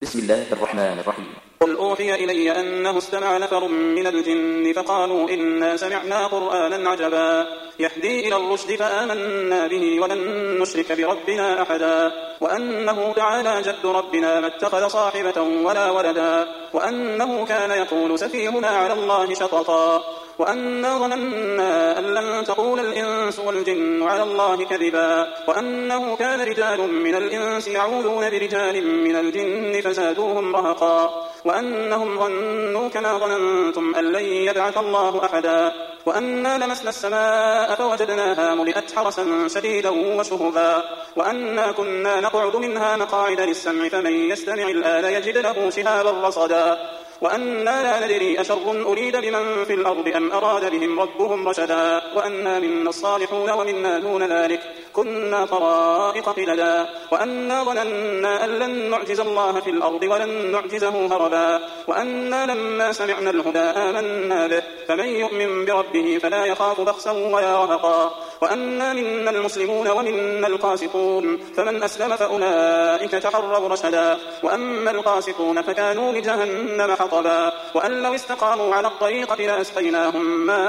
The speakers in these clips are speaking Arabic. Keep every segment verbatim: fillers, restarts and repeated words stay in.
بسم الله الرحمن الرحيم. قل أوحي إلي أنه استمع نفر من الجن فقالوا إنا سمعنا قرآنا عجبا يهدي إلى الرشد فآمنا به ولن نشرك بربنا أحدا وأنه تعالى جد ربنا ما اتخذ صاحبة ولا ولدا وأنه كان يقول سفيهنا على الله شططا وأنا ظننا أن لن تقول الإنس والجن على الله كذبا وأنه كان رجال من الإنس يعوذون برجال من الجن فزادوهم رهقا وأنهم ظنوا كما ظننتم أن لن يبعث الله أحدا وأنا لمسنا السماء فوجدناها ملئت حرسا شديدا وشهبا وأنا كنا نقعد منها مقاعد للسمع فمن يستمع الآن يجد له شهابا رصدا وأنا لا ندري أشر أريد بمن في الأرض أم أراد بهم ربهم رشدا وأنا منا الصالحون ومنا دون ذلك كنا طرائق قددا وأنا ظننا أن لن نعجز الله في الأرض ولن نعجزه هربا وأنا لما سمعنا الهدى آمنا به فمن يؤمن بربه فلا يخاف بخسا ولا رهقا وأنا منا المسلمون ومنا القاسطون فمن أسلم فأولئك تحروا رشدا وأما القاسطون فكانوا لجهنم حطبا وأن لو استقاموا على الطريقة لأسقيناهم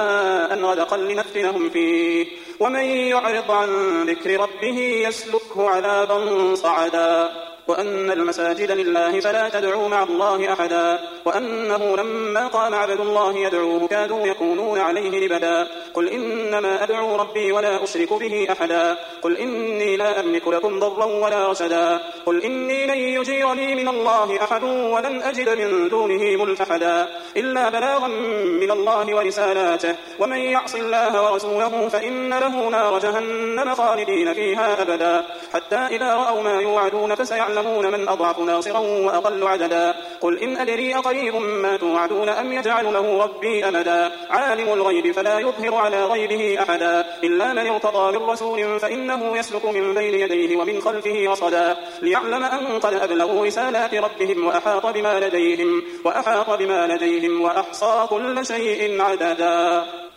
ماء غدقا لنفتنهم فيه ومن يعرض عن ذكر ربه يسلكه عذابا صعدا وأن المساجد لله فلا تدعوا مع الله أحدا وأنه لما قام عبد الله يدعوه كادوا يكونون عليه لبدا قل إنما أدعو ربي ولا أشرك به أحدا قل إني لا أملك لكم ضرا ولا رشدا قل إني لن يجيرني من الله أحد ولن أجد من دونه ملتحدا إلا بلاغا من الله ورسالاته ومن يعص الله ورسوله فإن له نار جهنم خالدين فيها أبدا حتى إذا رأوا ما يوعدون فسيعلمون من أضعف ناصرا وأقل عددا قل إن أدري أقريب ما توعدون أم يجعل له ربي أمدا عالم الغيب فلا يظهر على غيبه أحدا إلا من ارتضى من رسول فإنه يسلك من بين يديه ومن خلفه رصدا ليعلم أن قد أبلغوا رسالات ربهم وأحاط بما لديهم وأحاط بما لديهم وأحصى كل شيء عددا.